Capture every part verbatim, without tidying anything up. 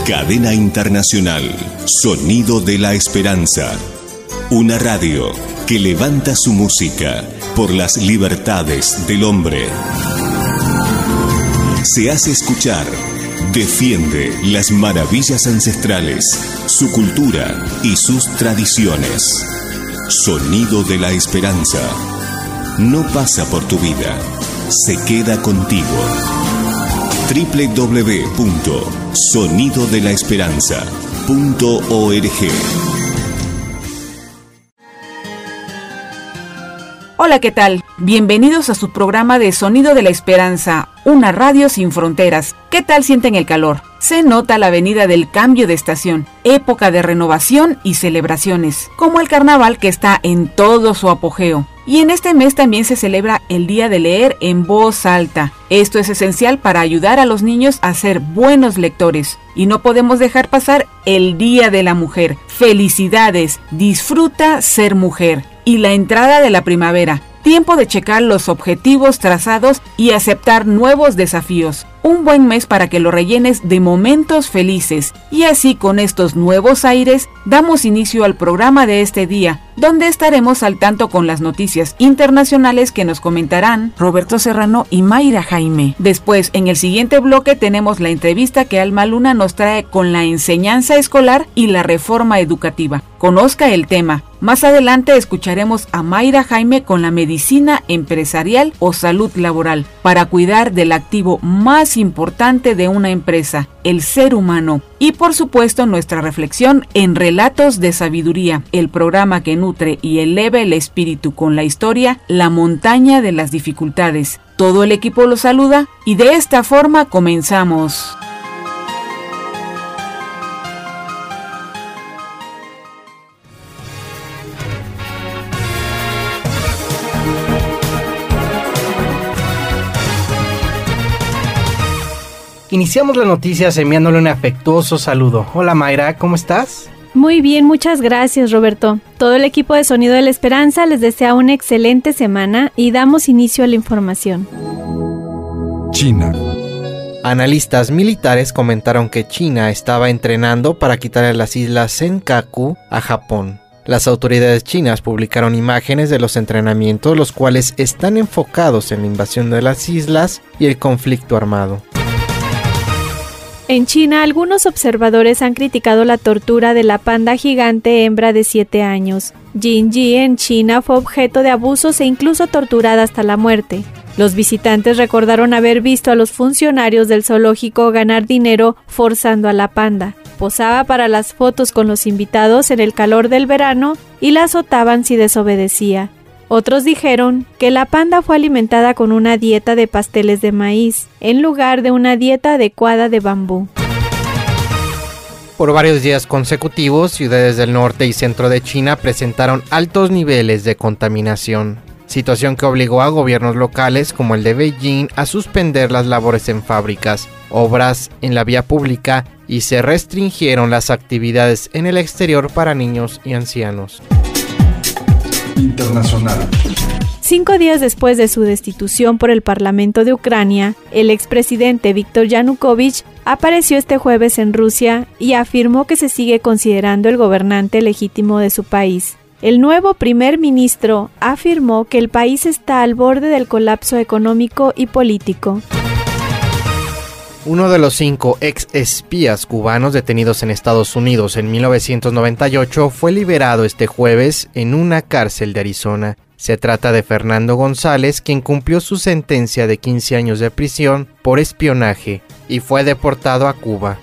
Cadena Internacional, Sonido de la Esperanza. Una radio que levanta su música por las libertades del hombre. Se hace escuchar, defiende las maravillas ancestrales, su cultura y sus tradiciones. Sonido de la Esperanza. No pasa por tu vida, se queda contigo. doble u doble u doble u punto sonido de la esperanza punto org. Hola, ¿qué tal? Bienvenidos a su programa de Sonido de la Esperanza, una radio sin fronteras. ¿Qué tal sienten el calor? Se nota la venida del cambio de estación, época de renovación y celebraciones, como el carnaval que está en todo su apogeo. Y en este mes también se celebra el Día de Leer en Voz Alta. Esto es esencial para ayudar a los niños a ser buenos lectores. Y no podemos dejar pasar el Día de la Mujer. ¡Felicidades! Disfruta ser mujer. Y la entrada de la primavera. Tiempo de checar los objetivos trazados y aceptar nuevos desafíos. Un buen mes para que lo rellenes de momentos felices. Y así, con estos nuevos aires, damos inicio al programa de este día, donde estaremos al tanto con las noticias internacionales que nos comentarán Roberto Serrano y Mayra Jaime. Después, en el siguiente bloque, tenemos la entrevista que Alma Luna nos trae con la enseñanza escolar y la reforma educativa. Conozca el tema. Más adelante escucharemos a Mayra Jaime con la medicina empresarial o salud laboral, para cuidar del activo más importante de una empresa, el ser humano. Y por supuesto nuestra reflexión en Relatos de Sabiduría, el programa que nutre y eleva el espíritu con la historia La Montaña de las Dificultades. Todo el equipo los saluda y de esta forma comenzamos. Iniciamos las noticias enviándole un afectuoso saludo. Hola Mayra, ¿cómo estás? Muy bien, muchas gracias Roberto. Todo el equipo de Sonido de la Esperanza les desea una excelente semana y damos inicio a la información. China. Analistas militares comentaron que China estaba entrenando para quitarle las islas Senkaku a Japón. Las autoridades chinas publicaron imágenes de los entrenamientos, los cuales están enfocados en la invasión de las islas y el conflicto armado. En China, algunos observadores han criticado la tortura de la panda gigante hembra de siete años. Jinji en China fue objeto de abusos e incluso torturada hasta la muerte. Los visitantes recordaron haber visto a los funcionarios del zoológico ganar dinero forzando a la panda. Posaba para las fotos con los invitados en el calor del verano y la azotaban si desobedecía. Otros dijeron que la panda fue alimentada con una dieta de pasteles de maíz, en lugar de una dieta adecuada de bambú. Por varios días consecutivos, ciudades del norte y centro de China presentaron altos niveles de contaminación, situación que obligó a gobiernos locales como el de Beijing a suspender las labores en fábricas, obras en la vía pública y se restringieron las actividades en el exterior para niños y ancianos. Internacional. Cinco días después de su destitución por el Parlamento de Ucrania, el expresidente Víctor Yanukovych apareció este jueves en Rusia y afirmó que se sigue considerando el gobernante legítimo de su país. El nuevo primer ministro afirmó que el país está al borde del colapso económico y político. Uno de los cinco ex espías cubanos detenidos en Estados Unidos en mil novecientos noventa y ocho fue liberado este jueves en una cárcel de Arizona. Se trata de Fernando González, quien cumplió su sentencia de quince años de prisión por espionaje y fue deportado a Cuba.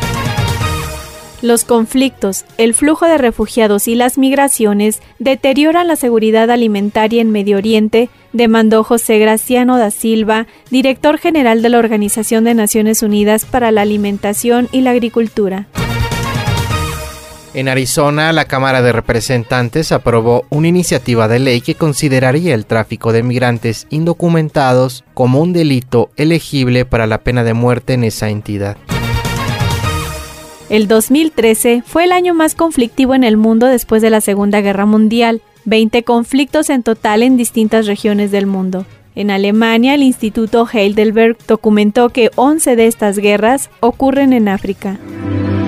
Los conflictos, el flujo de refugiados y las migraciones deterioran la seguridad alimentaria en Medio Oriente, demandó José Graciano da Silva, director general de la Organización de Naciones Unidas para la Alimentación y la Agricultura. En Arizona, la Cámara de Representantes aprobó una iniciativa de ley que consideraría el tráfico de migrantes indocumentados como un delito elegible para la pena de muerte en esa entidad. El dos mil trece fue el año más conflictivo en el mundo después de la Segunda Guerra Mundial, veinte conflictos en total en distintas regiones del mundo. En Alemania, el Instituto Heidelberg documentó que once de estas guerras ocurren en África.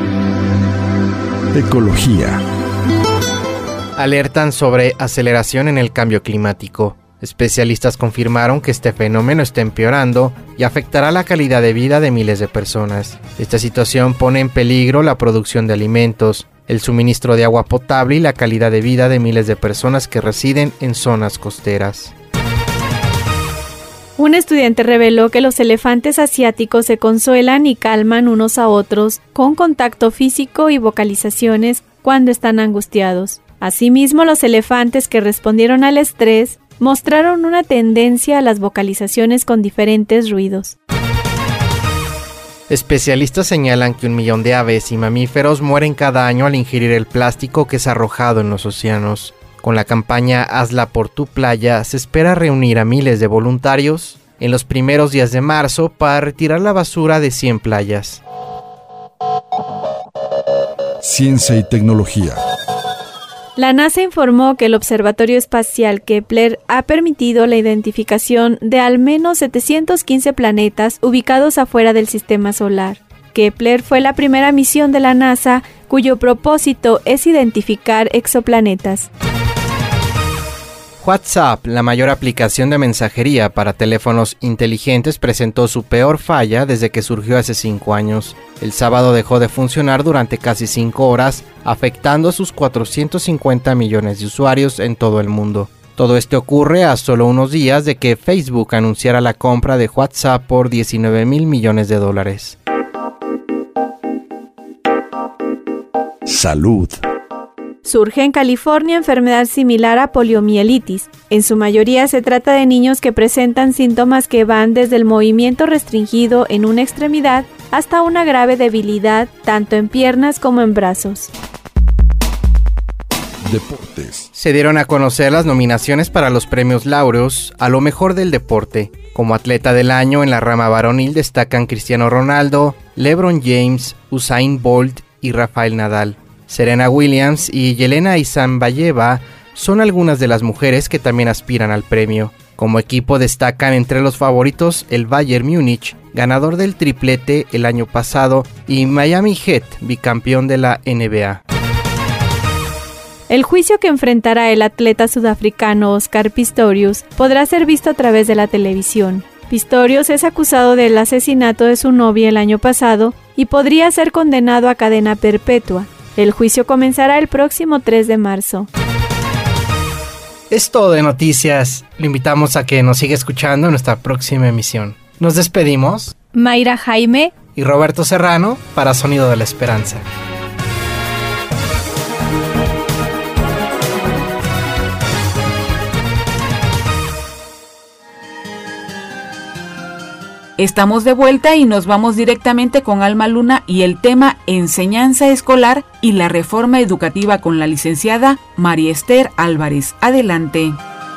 Ecología. Alertan sobre aceleración en el cambio climático. Especialistas confirmaron que este fenómeno está empeorando y afectará la calidad de vida de miles de personas. Esta situación pone en peligro la producción de alimentos, el suministro de agua potable y la calidad de vida de miles de personas que residen en zonas costeras. Un estudiante reveló que los elefantes asiáticos se consuelan y calman unos a otros con contacto físico y vocalizaciones cuando están angustiados. Asimismo, los elefantes que respondieron al estrés mostraron una tendencia a las vocalizaciones con diferentes ruidos. Especialistas señalan que un millón de aves y mamíferos mueren cada año al ingerir el plástico que es arrojado en los océanos. Con la campaña Hazla por tu playa, se espera reunir a miles de voluntarios en los primeros días de marzo para retirar la basura de cien playas. Ciencia y tecnología. La NASA informó que el Observatorio Espacial Kepler ha permitido la identificación de al menos setecientos quince planetas ubicados afuera del Sistema Solar. Kepler fue la primera misión de la NASA cuyo propósito es identificar exoplanetas. WhatsApp, la mayor aplicación de mensajería para teléfonos inteligentes, presentó su peor falla desde que surgió hace cinco años. El sábado dejó de funcionar durante casi cinco horas, afectando a sus cuatrocientos cincuenta millones de usuarios en todo el mundo. Todo esto ocurre a solo unos días de que Facebook anunciara la compra de WhatsApp por diecinueve mil millones de dólares. Salud. Surge en California enfermedad similar a poliomielitis. En su mayoría se trata de niños que presentan síntomas que van desde el movimiento restringido en una extremidad hasta una grave debilidad tanto en piernas como en brazos. Deportes. Se dieron a conocer las nominaciones para los premios Laureus a lo mejor del deporte. Como atleta del año en la rama varonil destacan Cristiano Ronaldo, LeBron James, Usain Bolt y Rafael Nadal. Serena Williams y Yelena Isinbayeva son algunas de las mujeres que también aspiran al premio. Como equipo destacan entre los favoritos el Bayern Múnich, ganador del triplete el año pasado, y Miami Heat, bicampeón de la N B A. El juicio que enfrentará el atleta sudafricano Oscar Pistorius podrá ser visto a través de la televisión. Pistorius es acusado del asesinato de su novia el año pasado y podría ser condenado a cadena perpetua. El juicio comenzará el próximo tres de marzo. Es todo de noticias. Lo invitamos a que nos siga escuchando en nuestra próxima emisión. Nos despedimos. Mayra Jaime y Roberto Serrano para Sonido de la Esperanza. Estamos de vuelta y nos vamos directamente con Alma Luna y el tema Enseñanza Escolar y la Reforma Educativa con la licenciada María Esther Álvarez. Adelante.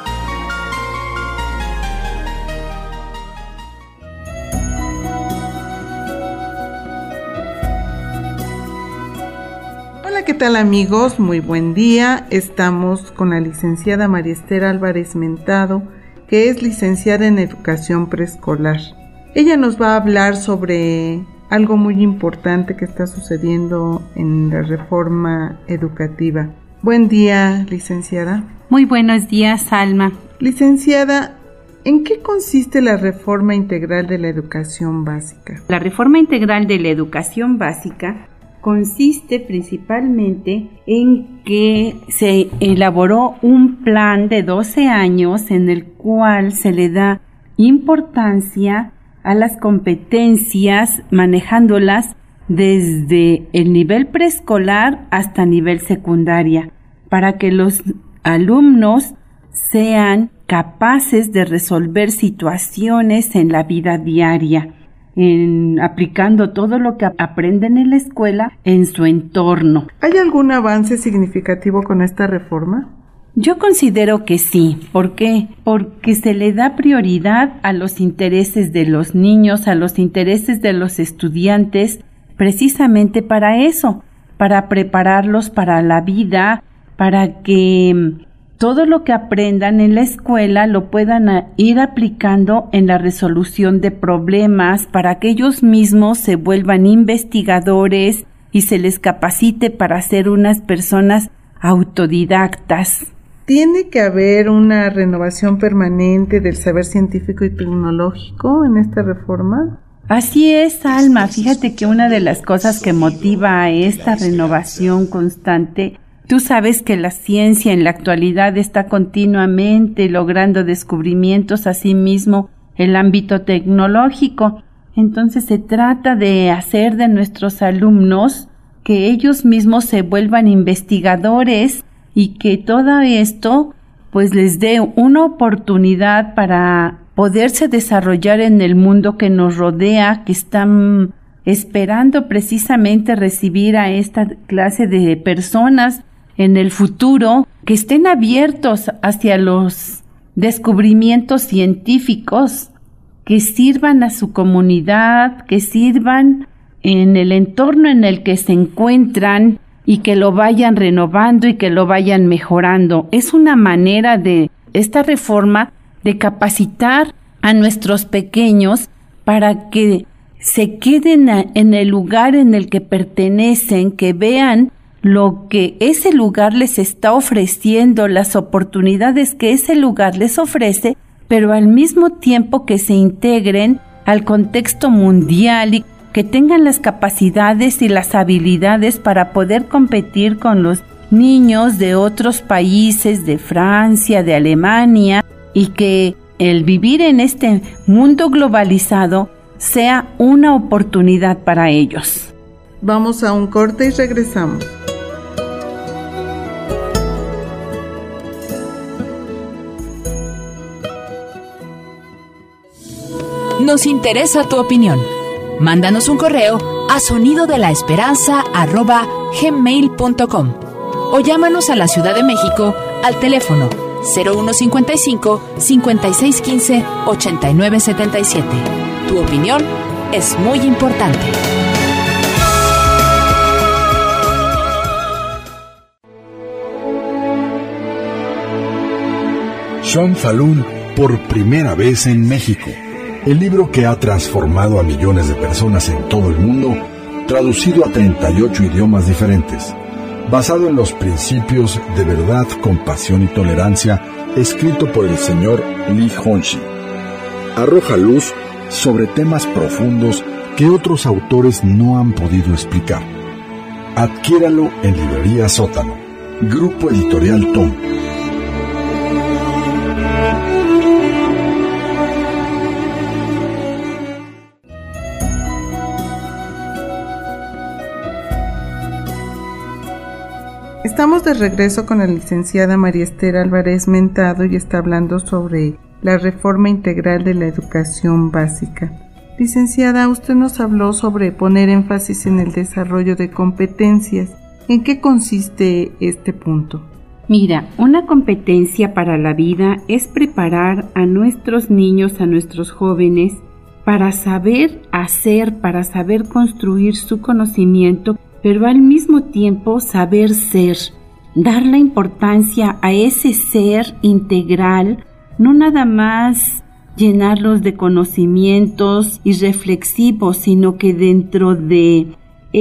Hola, ¿qué tal amigos? Muy buen día. Estamos con la licenciada María Esther Álvarez Mentado, que es licenciada en Educación Preescolar. Ella nos va a hablar sobre algo muy importante que está sucediendo en la reforma educativa. Buen día, licenciada. Muy buenos días, Alma. Licenciada, ¿en qué consiste la reforma integral de la educación básica? La reforma integral de la educación básica consiste principalmente en que se elaboró un plan de doce años en el cual se le da importancia a las competencias, manejándolas desde el nivel preescolar hasta nivel secundaria, para que los alumnos sean capaces de resolver situaciones en la vida diaria, en, aplicando todo lo que aprenden en la escuela en su entorno. ¿Hay algún avance significativo con esta reforma? Yo considero que sí. ¿Por qué? Porque se le da prioridad a los intereses de los niños, a los intereses de los estudiantes, precisamente para eso, para prepararlos para la vida, para que todo lo que aprendan en la escuela lo puedan ir aplicando en la resolución de problemas, para que ellos mismos se vuelvan investigadores, y se les capacite para ser unas personas autodidactas. ¿Tiene que haber una renovación permanente del saber científico y tecnológico en esta reforma? Así es, Alma. Fíjate que una de las cosas que motiva a esta renovación constante, tú sabes que la ciencia en la actualidad está continuamente logrando descubrimientos, asimismo el ámbito tecnológico. Entonces se trata de hacer de nuestros alumnos que ellos mismos se vuelvan investigadores y que todo esto pues les dé una oportunidad para poderse desarrollar en el mundo que nos rodea, que están esperando precisamente recibir a esta clase de personas en el futuro, que estén abiertos hacia los descubrimientos científicos, que sirvan a su comunidad, que sirvan en el entorno en el que se encuentran y que lo vayan renovando y que lo vayan mejorando. Es una manera de esta reforma de capacitar a nuestros pequeños para que se queden a, en el lugar en el que pertenecen, que vean lo que ese lugar les está ofreciendo, las oportunidades que ese lugar les ofrece, pero al mismo tiempo que se integren al contexto mundial y que tengan las capacidades y las habilidades para poder competir con los niños de otros países, de Francia, de Alemania, y que el vivir en este mundo globalizado sea una oportunidad para ellos. Vamos a un corte y regresamos. Nos interesa tu opinión. Mándanos un correo a sonidodelaesperanza arroba gmail punto com o llámanos a la Ciudad de México al teléfono cero uno cincuenta y cinco, cincuenta y seis quince, ochenta y nueve setenta y siete. Tu opinión es muy importante. Sean Falun por primera vez en México. El libro que ha transformado a millones de personas en todo el mundo, traducido a treinta y ocho idiomas diferentes, basado en los principios de verdad, compasión y tolerancia, escrito por el señor Li Hongxi. Arroja luz sobre temas profundos que otros autores no han podido explicar. Adquiéralo en Librería Sótano. Grupo Editorial Tom. Estamos de regreso con la licenciada María Esther Álvarez Mentado y está hablando sobre la reforma integral de la educación básica. Licenciada, usted nos habló sobre poner énfasis en el desarrollo de competencias. ¿En qué consiste este punto? Mira, una competencia para la vida es preparar a nuestros niños, a nuestros jóvenes, para saber hacer, para saber construir su conocimiento, pero al mismo tiempo saber ser, dar la importancia a ese ser integral, no nada más llenarlos de conocimientos y reflexivos, sino que dentro de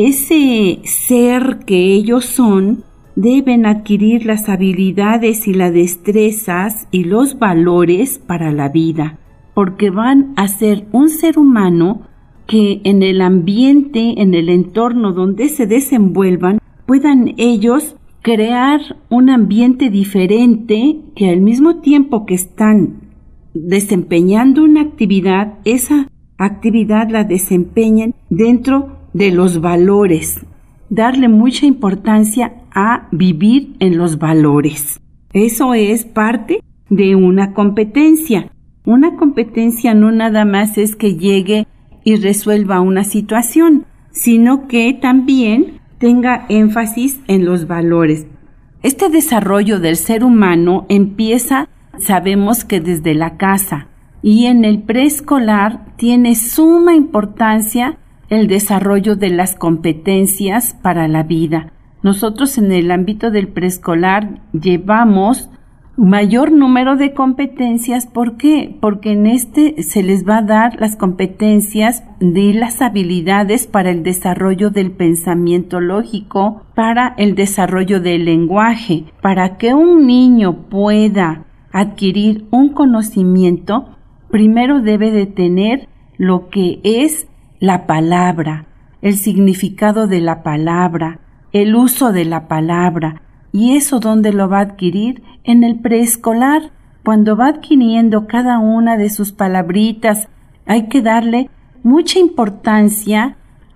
ese ser que ellos son, deben adquirir las habilidades y las destrezas y los valores para la vida, porque van a ser un ser humano que en el ambiente, en el entorno donde se desenvuelvan, puedan ellos crear un ambiente diferente que al mismo tiempo que están desempeñando una actividad, esa actividad la desempeñen dentro de los valores. Darle mucha importancia a vivir en los valores. Eso es parte de una competencia. Una competencia no nada más es que llegue y resuelva una situación, sino que también tenga énfasis en los valores. Este desarrollo del ser humano empieza, sabemos que desde la casa, y en el preescolar tiene suma importancia el desarrollo de las competencias para la vida. Nosotros en el ámbito del preescolar llevamos mayor número de competencias. ¿Por qué? Porque en este se les va a dar las competencias de las habilidades para el desarrollo del pensamiento lógico, para el desarrollo del lenguaje. Para que un niño pueda adquirir un conocimiento, primero debe de tener lo que es la palabra, el significado de la palabra, el uso de la palabra. ¿Y eso dónde lo va a adquirir? En el preescolar. Cuando va adquiriendo cada una de sus palabritas, hay que darle mucha importancia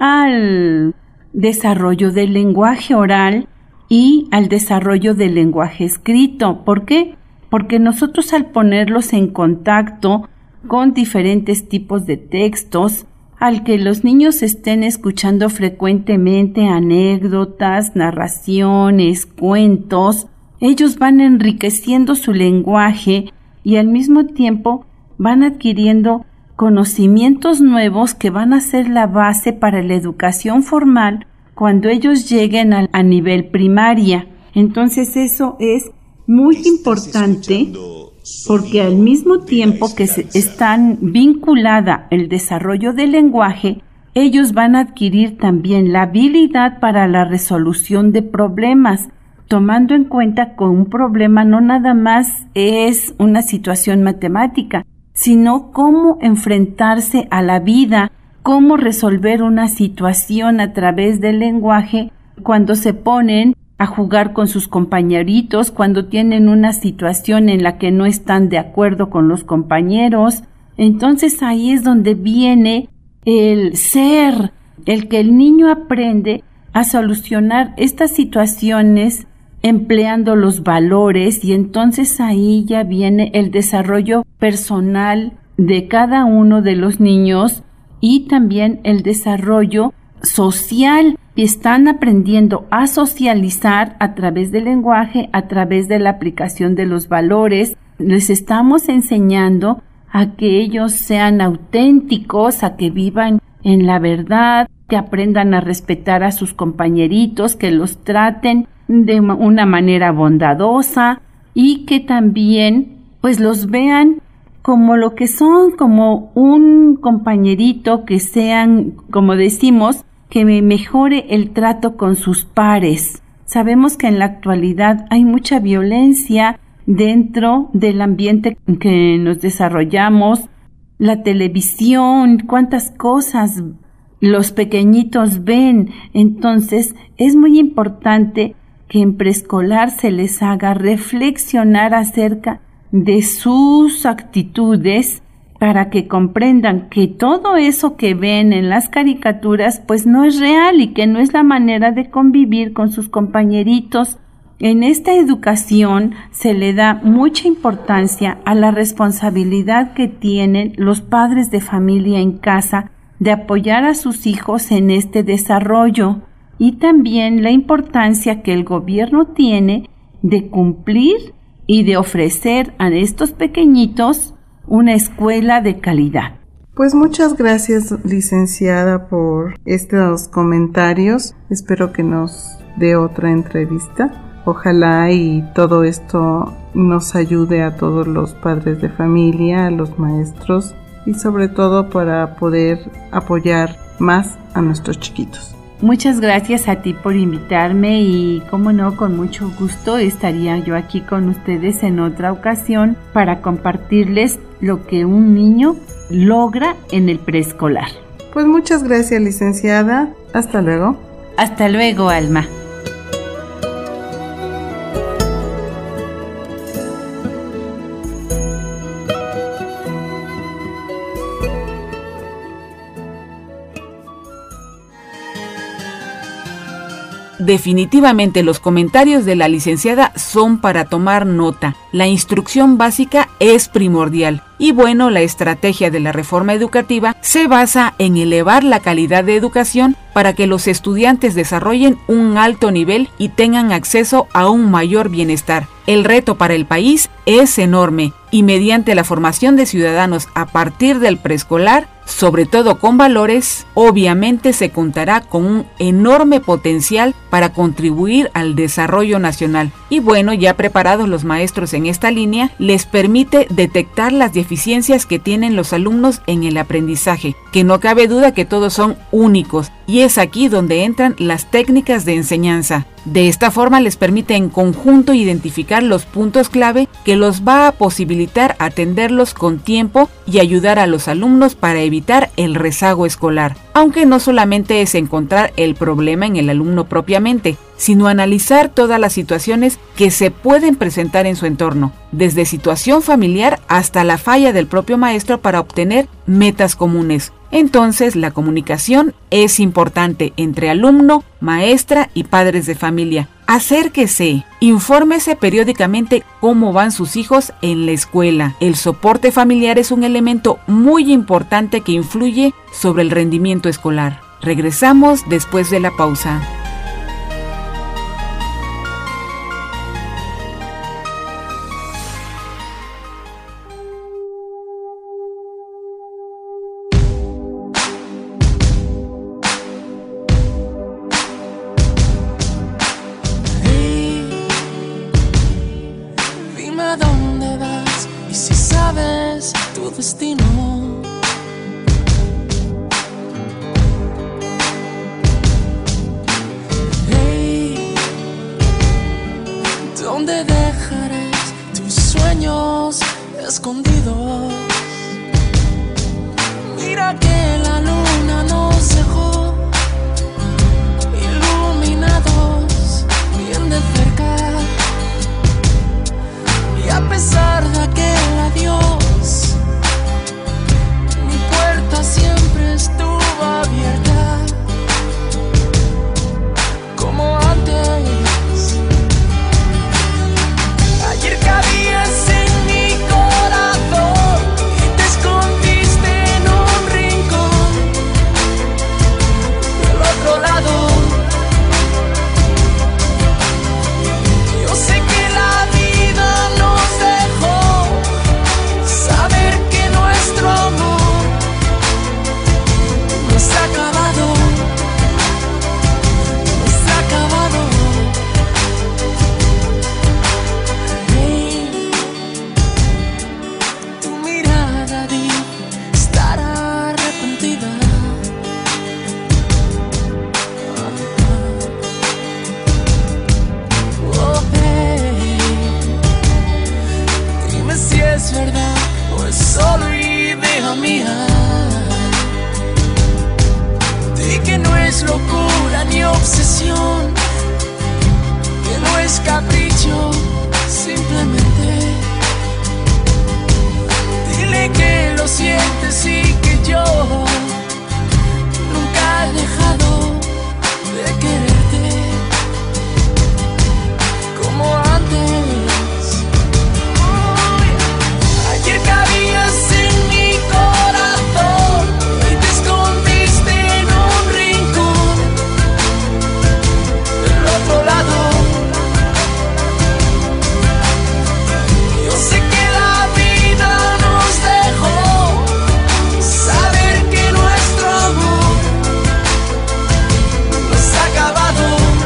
al desarrollo del lenguaje oral y al desarrollo del lenguaje escrito. ¿Por qué? Porque nosotros, al ponerlos en contacto con diferentes tipos de textos, al que los niños estén escuchando frecuentemente anécdotas, narraciones, cuentos, ellos van enriqueciendo su lenguaje y al mismo tiempo van adquiriendo conocimientos nuevos que van a ser la base para la educación formal cuando ellos lleguen a, a nivel primaria. Entonces eso es muy importante, porque al mismo tiempo que se están vinculada el desarrollo del lenguaje, ellos van a adquirir también la habilidad para la resolución de problemas, tomando en cuenta que un problema no nada más es una situación matemática, sino cómo enfrentarse a la vida, cómo resolver una situación a través del lenguaje cuando se ponen a jugar con sus compañeritos, cuando tienen una situación en la que no están de acuerdo con los compañeros. Entonces ahí es donde viene el ser, el que el niño aprende a solucionar estas situaciones empleando los valores, y entonces ahí ya viene el desarrollo personal de cada uno de los niños y también el desarrollo social. Están aprendiendo a socializar a través del lenguaje, a través de la aplicación de los valores. Les estamos enseñando a que ellos sean auténticos, a que vivan en la verdad, que aprendan a respetar a sus compañeritos, que los traten de una manera bondadosa y que también pues los vean como lo que son, como un compañerito, que sean, como decimos, que me mejore el trato con sus pares. Sabemos que en la actualidad hay mucha violencia dentro del ambiente en que nos desarrollamos, la televisión, cuántas cosas los pequeñitos ven. Entonces es muy importante que en preescolar se les haga reflexionar acerca de sus actitudes, para que comprendan que todo eso que ven en las caricaturas pues no es real y que no es la manera de convivir con sus compañeritos. En esta educación se le da mucha importancia a la responsabilidad que tienen los padres de familia en casa de apoyar a sus hijos en este desarrollo, y también la importancia que el gobierno tiene de cumplir y de ofrecer a estos pequeñitos una escuela de calidad. Pues muchas gracias, licenciada, por estos comentarios. Espero que nos dé otra entrevista. Ojalá y todo esto nos ayude a todos los padres de familia, a los maestros y sobre todo para poder apoyar más a nuestros chiquitos. Muchas gracias a ti por invitarme y, como no, con mucho gusto estaría yo aquí con ustedes en otra ocasión para compartirles lo que un niño logra en el preescolar. Pues muchas gracias, licenciada. Hasta luego. Hasta luego, Alma. Definitivamente los comentarios de la licenciada son para tomar nota. La instrucción básica es primordial. Y bueno, la estrategia de la reforma educativa se basa en elevar la calidad de educación para que los estudiantes desarrollen un alto nivel y tengan acceso a un mayor bienestar. El reto para el país es enorme, y mediante la formación de ciudadanos a partir del preescolar, sobre todo con valores, obviamente se contará con un enorme potencial para contribuir al desarrollo nacional. Y bueno, ya preparados los maestros en esta línea, les permite detectar las deficiencias que tienen los alumnos en el aprendizaje, que no cabe duda que todos son únicos, y es aquí donde entran las técnicas de enseñanza. De esta forma les permite en conjunto identificar los puntos clave que los va a posibilitar atenderlos con tiempo y ayudar a los alumnos para evitar el rezago escolar. Aunque no solamente es encontrar el problema en el alumno propiamente, sino analizar todas las situaciones que se pueden presentar en su entorno, desde situación familiar hasta la falla del propio maestro para obtener metas comunes. Entonces, la comunicación es importante entre alumno, maestra y padres de familia. Acérquese, infórmese periódicamente cómo van sus hijos en la escuela. El soporte familiar es un elemento muy importante que influye sobre el rendimiento escolar. Regresamos después de la pausa. Destino. Hey, ¿dónde dejarás tus sueños escondidos? Mira que la luna nos dejó iluminados bien de cerca, y a pesar de aquel adiós, siempre estuvo abierta como antes. Ayer cabías en mi corazón y te escondiste en un rincón del otro lado. Yo sé que la vida nos dejó saber que nuestro amor se ha acabado, se ha acabado. Hey, tu mirada di estar arrepentida. Oh, hey, dime si es verdad o es solo idea mía. Que no es locura ni obsesión, que no es capricho, simplemente dile que lo sientes y que yo nunca he dejado de quererte como antes. Oh, yeah. Ayer cabías en mi corazón y te escondiste otro lado. Yo sé que la vida nos dejó saber que nuestro amor no se ha acabado.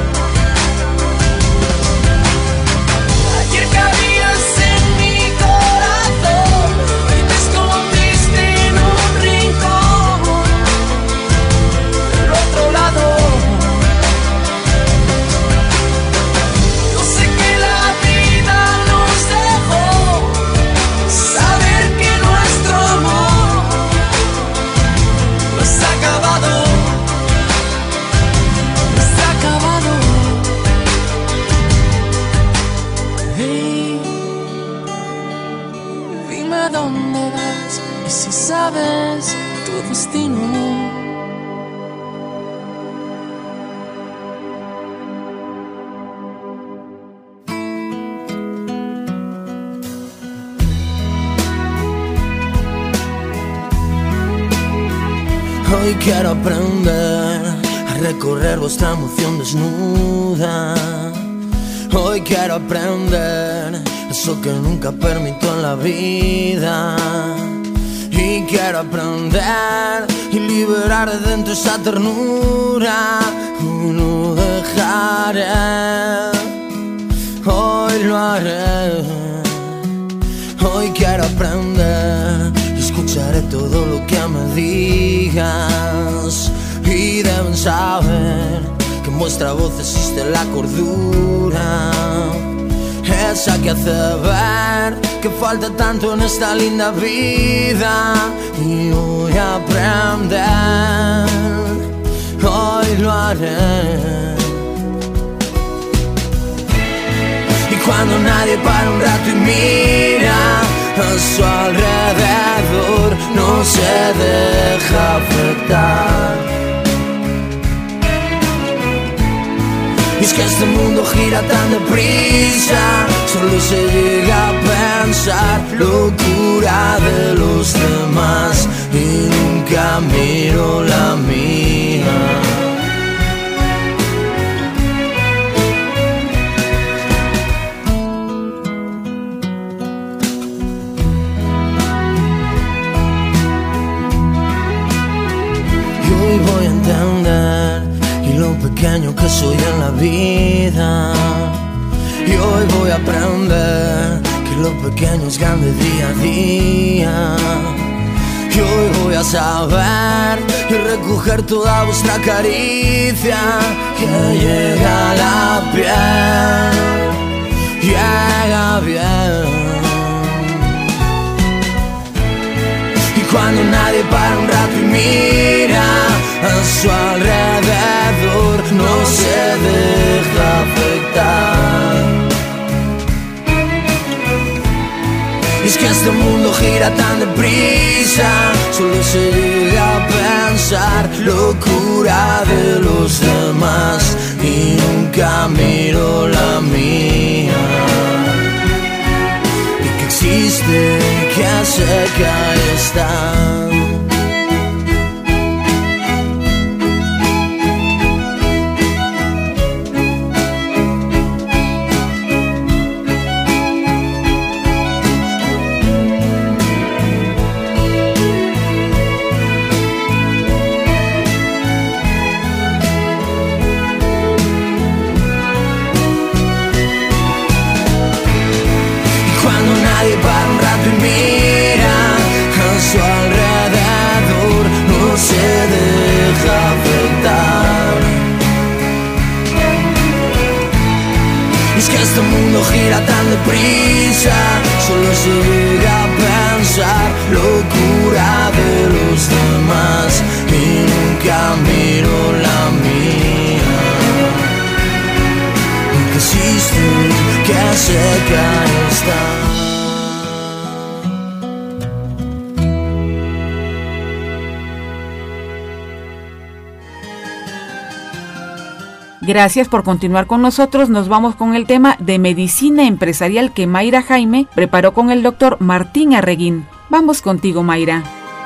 Ayer cabías en mi corazón y te escondiste en un rincón del otro lado. ¿Dónde vas? Y si sabes tu destino. Hoy quiero aprender a recorrer vuestra emoción desnuda. Hoy quiero aprender a eso que nunca permito en la vida. Y quiero aprender y liberar de dentro esa ternura. No dejaré, hoy lo haré. Hoy quiero aprender y escucharé todo lo que me digas. Y deben saber que en vuestra voz existe la cordura, esa que hace ver que falta tanto en esta linda vida. Y voy a aprender, hoy lo haré. Y cuando nadie para un rato y mira a su alrededor, no se deja afectar. Y es que este mundo gira tan deprisa, solo se llega a pensar locura de los demás y nunca miro la mía. Y hoy voy a entender lo pequeño que soy en la vida. Y hoy voy a aprender que lo pequeño es grande día a día. Y hoy voy a saber y recoger toda vuestra caricia que llega a la piel, llega bien. Y cuando nadie para un rato y mira a su alrededor, no se deja afectar. Y es que este mundo gira tan deprisa, solo se llega a pensar locura de los demás y nunca miro la mía. Y que existe, que cerca está. Para un rato y mira a su alrededor, no se deja afectar. Es que este mundo gira tan deprisa, solo se llega a pensar locura de los demás y nunca miro la mía. Y que existe, que cerca está. Gracias por continuar con nosotros. Nos vamos con el tema de medicina empresarial que Mayra Jaime preparó con el doctor Martín Arreguín. Vamos contigo, Mayra.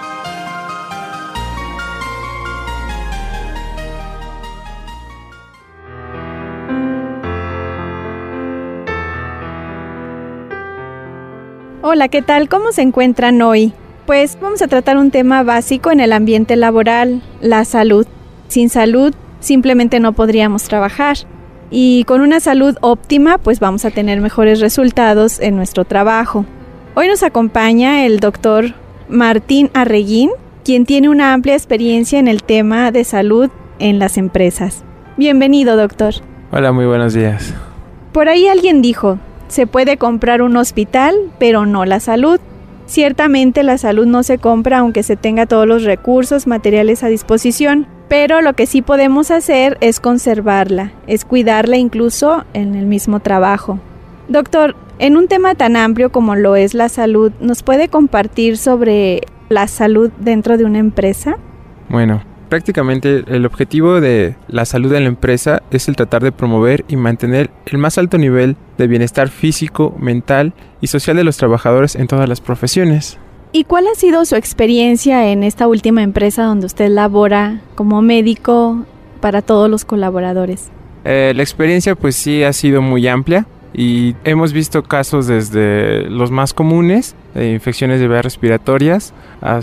Hola, ¿qué tal? ¿Cómo se encuentran hoy? Pues vamos a tratar un tema básico en el ambiente laboral, la salud. Sin salud simplemente no podríamos trabajar. Y con una salud óptima, pues vamos a tener mejores resultados en nuestro trabajo. Hoy nos acompaña el doctor Martín Arreguín, quien tiene una amplia experiencia en el tema de salud en las empresas. Bienvenido, doctor. Hola, muy buenos días. Por ahí alguien dijo, se puede comprar un hospital, pero no la salud. Ciertamente la salud no se compra aunque se tenga todos los recursos materiales a disposición, pero lo que sí podemos hacer es conservarla, es cuidarla incluso en el mismo trabajo. Doctor, en un tema tan amplio como lo es la salud, ¿nos puede compartir sobre la salud dentro de una empresa? Bueno, prácticamente el objetivo de la salud en la empresa es el tratar de promover y mantener el más alto nivel de bienestar físico, mental y social de los trabajadores en todas las profesiones. ¿Y cuál ha sido su experiencia en esta última empresa donde usted labora como médico para todos los colaboradores? Eh, la experiencia pues sí ha sido muy amplia. Y hemos visto casos desde los más comunes, de infecciones de vías respiratorias,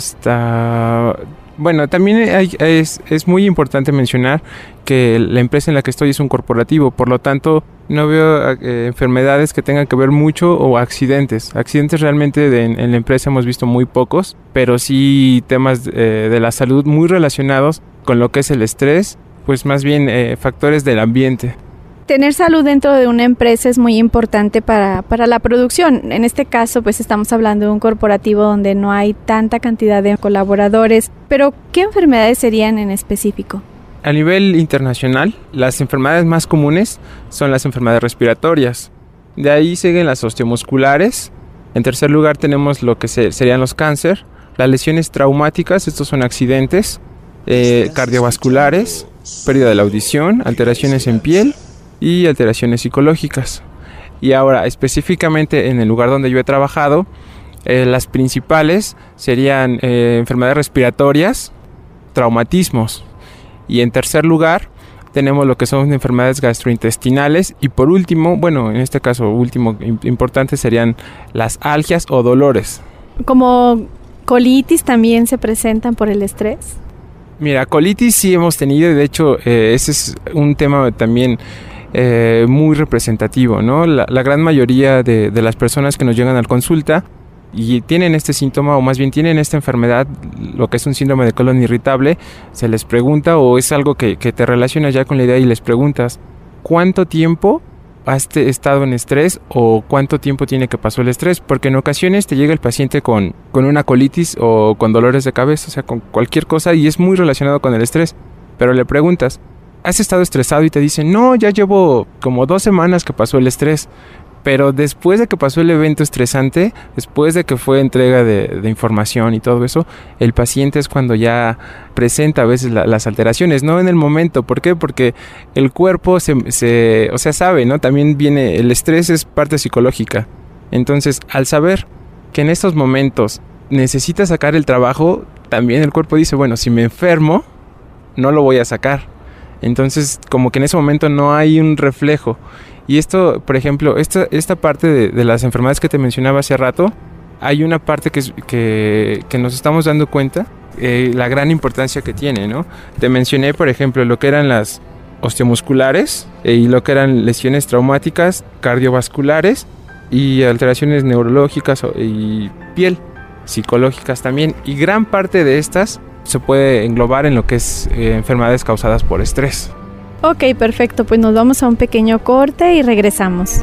hasta... Bueno, también hay, es, es muy importante mencionar que la empresa en la que estoy es un corporativo, por lo tanto no veo eh, enfermedades que tengan que ver mucho o accidentes. Accidentes realmente de, en, en la empresa hemos visto muy pocos, pero sí temas eh, de la salud muy relacionados con lo que es el estrés, pues más bien eh, factores del ambiente. Tener salud dentro de una empresa es muy importante para, para la producción. En este caso, pues estamos hablando de un corporativo donde no hay tanta cantidad de colaboradores. Pero, ¿qué enfermedades serían en específico? A nivel internacional, las enfermedades más comunes son las enfermedades respiratorias. De ahí siguen las osteomusculares. En tercer lugar tenemos lo que se, serían los cáncer, las lesiones traumáticas, estos son accidentes, eh, cardiovasculares, pérdida de la audición, alteraciones en piel y alteraciones psicológicas. Y ahora, específicamente en el lugar donde yo he trabajado, eh, las principales serían eh, enfermedades respiratorias, traumatismos. Y en tercer lugar, tenemos lo que son enfermedades gastrointestinales. Y por último, bueno, en este caso último importante serían las algias o dolores. ¿Como colitis también se presentan por el estrés? Mira, colitis sí hemos tenido, y de hecho eh, ese es un tema también Eh, muy representativo, ¿no? La, la gran mayoría de, de las personas que nos llegan a la consulta y tienen este síntoma, o más bien tienen esta enfermedad, lo que es un síndrome de colon irritable, se les pregunta, o es algo que, que te relaciona ya con la idea y les preguntas, ¿cuánto tiempo has estado en estrés o cuánto tiempo tiene que pasó el estrés? Porque en ocasiones te llega el paciente con, con una colitis o con dolores de cabeza, o sea, con cualquier cosa, y es muy relacionado con el estrés, pero le preguntas, ¿has estado estresado? Y te dicen, no, ya llevo como dos semanas que pasó el estrés. Pero después de que pasó el evento estresante, después de que fue entrega de, de información y todo eso, el paciente es cuando ya presenta a veces la, las alteraciones, no en el momento. ¿Por qué? Porque el cuerpo se, se, o sea, sabe, ¿no? También viene, el estrés es parte psicológica. Entonces, al saber que en estos momentos necesita sacar el trabajo, también el cuerpo dice, bueno, si me enfermo, no lo voy a sacar. Entonces, como que en ese momento no hay un reflejo. Y esto, por ejemplo, esta, esta parte de, de las enfermedades que te mencionaba hace rato, hay una parte que, que, que nos estamos dando cuenta, eh, la gran importancia que tiene, ¿no? Te mencioné, por ejemplo, lo que eran las osteomusculares eh, y lo que eran lesiones traumáticas, cardiovasculares y alteraciones neurológicas y piel, psicológicas también. Y gran parte de estas se puede englobar en lo que es eh, enfermedades causadas por estrés. Ok, perfecto, pues nos vamos a un pequeño corte y regresamos.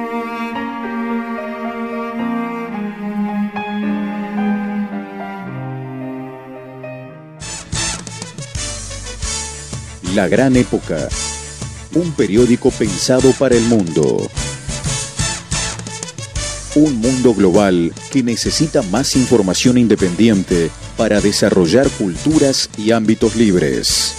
La Gran Época, un periódico pensado para el mundo. Un mundo global que necesita más información independiente para desarrollar culturas y ámbitos libres.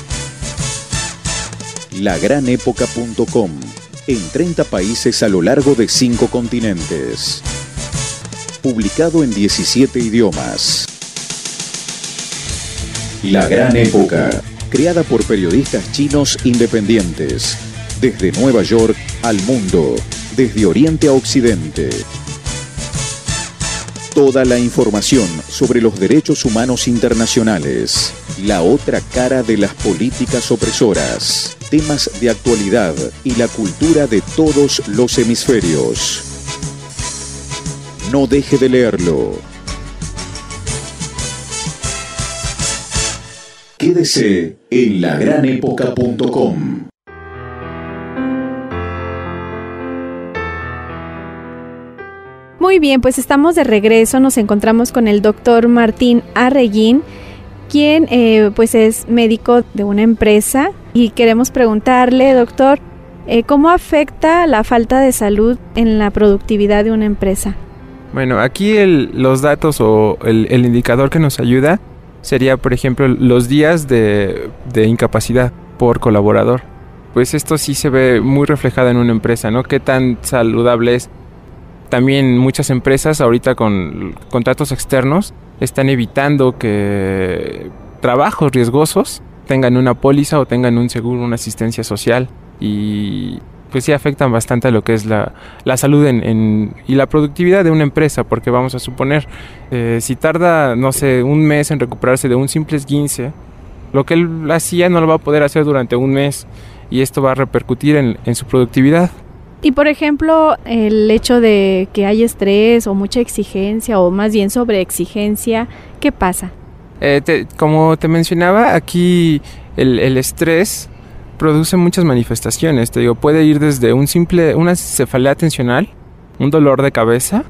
la gran época punto com, en treinta países a lo largo de cinco continentes. Publicado en diecisiete idiomas. La Gran Época, creada por periodistas chinos independientes, desde Nueva York al mundo, desde Oriente a Occidente. Toda la información sobre los derechos humanos internacionales, la otra cara de las políticas opresoras, temas de actualidad y la cultura de todos los hemisferios. No deje de leerlo. Quédese en la gran época punto com. Muy bien, pues estamos de regreso, nos encontramos con el doctor Martín Arreguín, quien eh, pues es médico de una empresa, y queremos preguntarle, doctor, eh, ¿cómo afecta la falta de salud en la productividad de una empresa? Bueno, aquí el, los datos o el, el indicador que nos ayuda sería, por ejemplo, los días de, de incapacidad por colaborador. Pues esto sí se ve muy reflejado en una empresa, ¿no? ¿Qué tan saludable es? También muchas empresas ahorita con contratos externos están evitando que trabajos riesgosos tengan una póliza o tengan un seguro, una asistencia social. Y pues sí afectan bastante a lo que es la, la salud en, en, y la productividad de una empresa, porque vamos a suponer, eh, si tarda, no sé, un mes en recuperarse de un simple esguince, lo que él hacía no lo va a poder hacer durante un mes y esto va a repercutir en, en su productividad. Y por ejemplo, el hecho de que hay estrés o mucha exigencia o más bien sobreexigencia, ¿qué pasa? Eh, te, como te mencionaba, aquí el, el estrés produce muchas manifestaciones. Te digo, puede ir desde un simple, una cefalea tensional, un dolor de cabeza,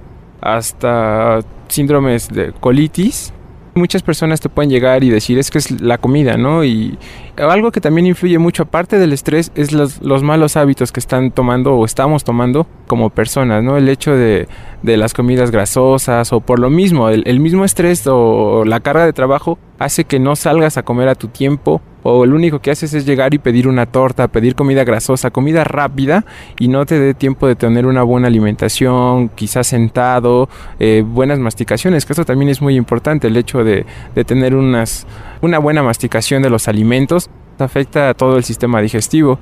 hasta síndromes de colitis. Muchas personas te pueden llegar y decir es que es la comida, ¿no? Y algo que también influye mucho, aparte del estrés, es los, los malos hábitos que están tomando o estamos tomando como personas, ¿no? El hecho de, de las comidas grasosas o por lo mismo, el, el mismo estrés o la carga de trabajo hace que no salgas a comer a tu tiempo o lo único que haces es llegar y pedir una torta, pedir comida grasosa, comida rápida y no te dé tiempo de tener una buena alimentación, quizás sentado, eh, buenas masticaciones, que eso también es muy importante, el hecho de, de tener unas, una buena masticación de los alimentos afecta a todo el sistema digestivo.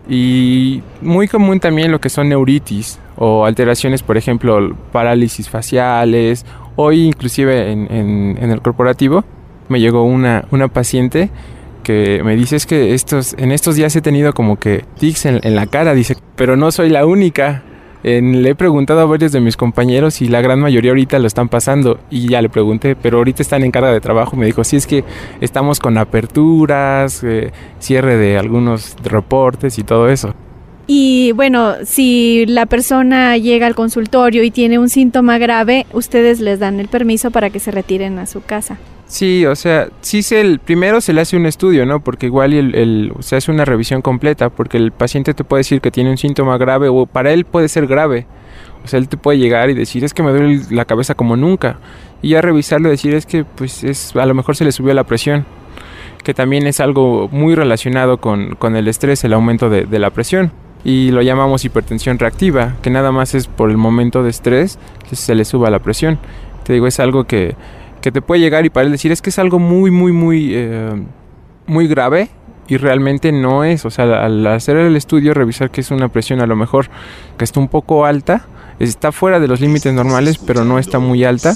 Y muy común también lo que son neuritis o alteraciones, por ejemplo, parálisis faciales. Hoy inclusive en, en, en el corporativo me llegó una, una paciente que me dice es que estos, en estos días he tenido como que tics en, en la cara, dice, pero no soy la única. En, le he preguntado a varios de mis compañeros y la gran mayoría ahorita lo están pasando y ya le pregunté, pero ahorita están en carga de trabajo. Me dijo, sí, es que estamos con aperturas, eh, cierre de algunos reportes y todo eso. Y bueno, si la persona llega al consultorio y tiene un síntoma grave, ustedes les dan el permiso para que se retiren a su casa. Sí, o sea, sí se el, primero se le hace un estudio, ¿no? Porque igual el, el, se hace una revisión completa, porque el paciente te puede decir que tiene un síntoma grave o para él puede ser grave. O sea, él te puede llegar y decir, es que me duele la cabeza como nunca. Y ya revisarlo y decir, es que pues es a lo mejor se le subió la presión, que también es algo muy relacionado con, con el estrés, el aumento de, de la presión. Y lo llamamos hipertensión reactiva, que nada más es por el momento de estrés que se le suba la presión. Te digo, es algo que... que te puede llegar y para él decir es que es algo muy, muy, muy, eh, muy grave y realmente no es. O sea, al hacer el estudio, revisar que es una presión a lo mejor que está un poco alta, está fuera de los límites normales, pero no está muy alta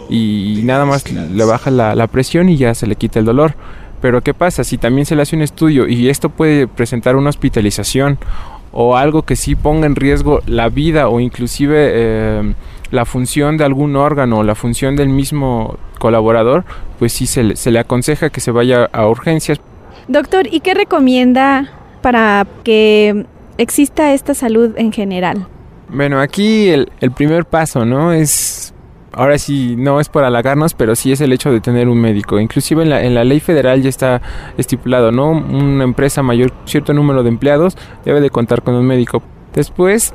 y nada más le baja la, la presión y ya se le quita el dolor. Pero ¿qué pasa? Si también se le hace un estudio y esto puede presentar una hospitalización o algo que sí ponga en riesgo la vida o inclusive eh, la función de algún órgano o la función del mismo colaborador, pues sí se le, se le aconseja que se vaya a urgencias. Doctor, ¿y qué recomienda para que exista esta salud en general? Bueno, aquí el, el primer paso, ¿no? Es, ahora sí, no es por halagarnos, pero sí es el hecho de tener un médico. Inclusive en la, en la ley federal ya está estipulado, ¿no? Una empresa mayor, cierto número de empleados, debe de contar con un médico. Después,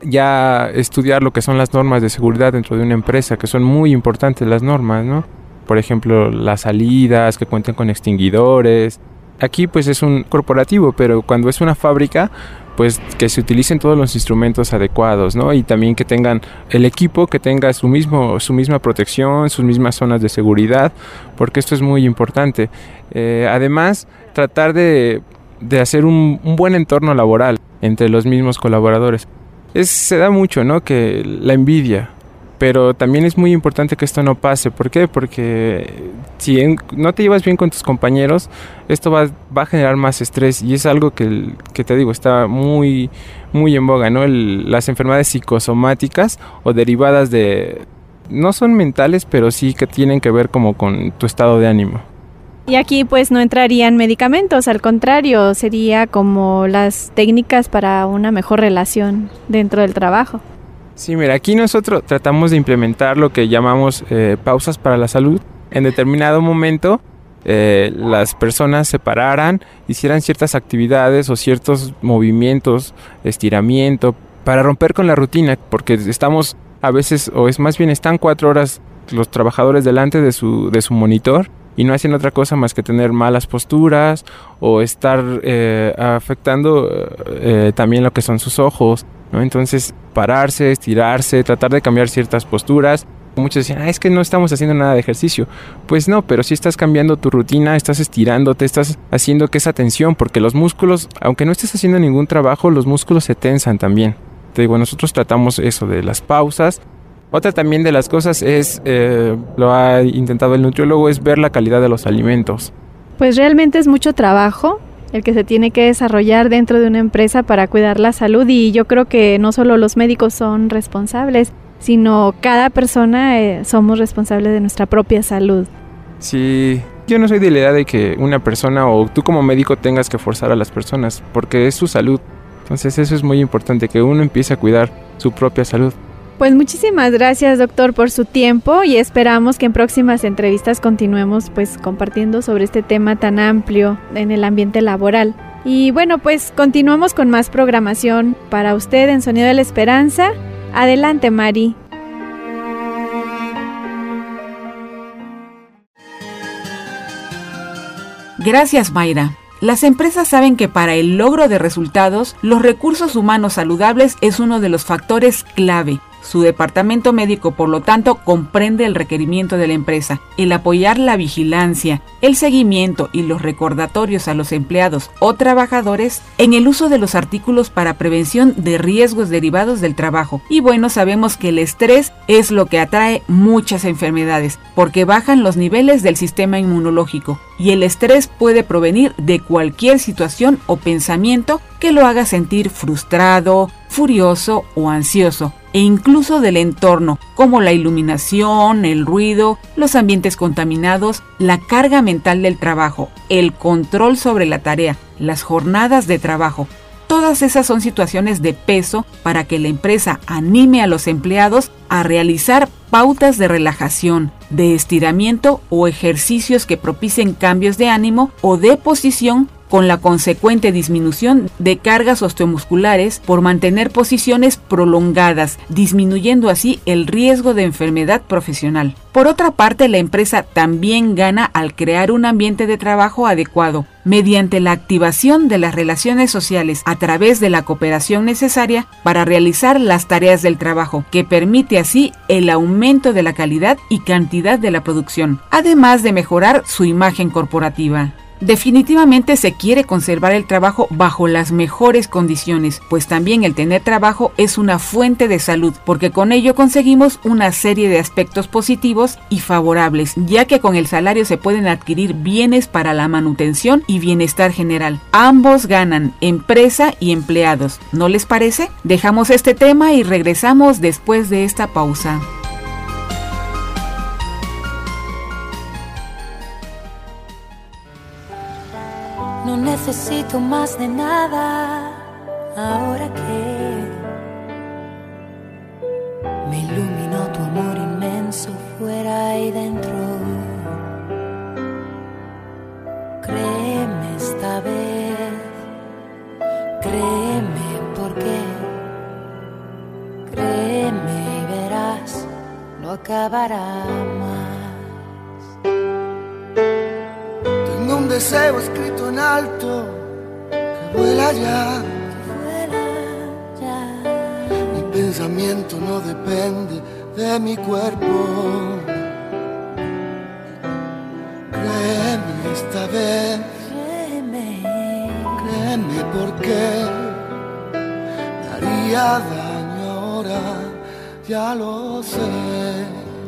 ya estudiar lo que son las normas de seguridad dentro de una empresa, que son muy importantes las normas, ¿no? Por ejemplo, las salidas, que cuenten con extinguidores. Aquí pues es un corporativo, pero cuando es una fábrica, pues que se utilicen todos los instrumentos adecuados, ¿no? Y también que tengan el equipo, que tenga su mismo, su misma protección, sus mismas zonas de seguridad, porque esto es muy importante. Eh, además, tratar de, de hacer un, un buen entorno laboral entre los mismos colaboradores. Es, se da mucho, ¿no? Que la envidia, pero también es muy importante que esto no pase. ¿Por qué? Porque si en, no te llevas bien con tus compañeros, esto va, va a generar más estrés y es algo que, que te digo, está muy, muy en boga, ¿no? El, las enfermedades psicosomáticas o derivadas de, no son mentales, pero sí que tienen que ver como con tu estado de ánimo. Y aquí pues no entrarían medicamentos, al contrario, sería como las técnicas para una mejor relación dentro del trabajo. Sí, mira, aquí nosotros tratamos de implementar lo que llamamos eh, pausas para la salud. En determinado momento eh, las personas se pararan, hicieran ciertas actividades o ciertos movimientos, estiramiento, para romper con la rutina, porque estamos a veces, o es más bien están cuatro horas los trabajadores delante de su, de su monitor y no hacen otra cosa más que tener malas posturas o estar eh, afectando eh, también lo que son sus ojos, ¿no? Entonces, pararse, estirarse, tratar de cambiar ciertas posturas Muchos decían, ah, es que no estamos haciendo nada de ejercicio. Pues no, pero sí estás cambiando tu rutina, estás estirándote, estás haciendo que esa tensión, porque los músculos, aunque no estés haciendo ningún trabajo, los músculos se tensan también. Te digo, nosotros tratamos eso de las pausas. Otra también de las cosas es, eh, lo ha intentado el nutriólogo, es ver la calidad de los alimentos. Pues realmente es mucho trabajo el que se tiene que desarrollar dentro de una empresa para cuidar la salud, y yo creo que no solo los médicos son responsables, sino cada persona eh, somos responsables de nuestra propia salud. Sí, yo no soy de la idea de que una persona o tú como médico tengas que forzar a las personas, porque es su salud. Entonces eso es muy importante, que uno empiece a cuidar su propia salud. Pues muchísimas gracias, doctor, por su tiempo, y esperamos que en próximas entrevistas continuemos pues compartiendo sobre este tema tan amplio en el ambiente laboral. Y bueno, pues continuamos con más programación para usted en Sonido de la Esperanza. Adelante, Mari. Gracias, Mayra. Las empresas saben que para el logro de resultados, los recursos humanos saludables es uno de los factores clave. Su departamento médico, por lo tanto, comprende el requerimiento de la empresa, el apoyar la vigilancia, el seguimiento y los recordatorios a los empleados o trabajadores en el uso de los artículos para prevención de riesgos derivados del trabajo. Y bueno, sabemos que el estrés es lo que atrae muchas enfermedades, porque bajan los niveles del sistema inmunológico, y el estrés puede provenir de cualquier situación o pensamiento que lo haga sentir frustrado, furioso o ansioso, e incluso del entorno, como la iluminación, el ruido, los ambientes contaminados, la carga mental del trabajo, el control sobre la tarea, las jornadas de trabajo. Todas esas son situaciones de peso para que la empresa anime a los empleados a realizar pautas de relajación, de estiramiento o ejercicios que propicien cambios de ánimo o de posición, con la consecuente disminución de cargas osteomusculares por mantener posiciones prolongadas, disminuyendo así el riesgo de enfermedad profesional. Por otra parte, la empresa también gana al crear un ambiente de trabajo adecuado, mediante la activación de las relaciones sociales a través de la cooperación necesaria para realizar las tareas del trabajo, que permite así el aumento de la calidad y cantidad de la producción, además de mejorar su imagen corporativa. Definitivamente se quiere conservar el trabajo bajo las mejores condiciones, pues también el tener trabajo es una fuente de salud, porque con ello conseguimos una serie de aspectos positivos y favorables, ya que con el salario se pueden adquirir bienes para la manutención y bienestar general. Ambos ganan, empresa y empleados. ¿No les parece? Dejamos este tema y regresamos después de esta pausa. No necesito más de nada ahora que me iluminó tu amor inmenso fuera y dentro. Créeme esta vez, créeme porque créeme y verás, no acabará más. Tengo un deseo escrito en alto que vuela ya, que vuela ya. Mi pensamiento no depende de mi cuerpo. Créeme esta vez, créeme, créeme porque me haría daño ahora, ya lo sé.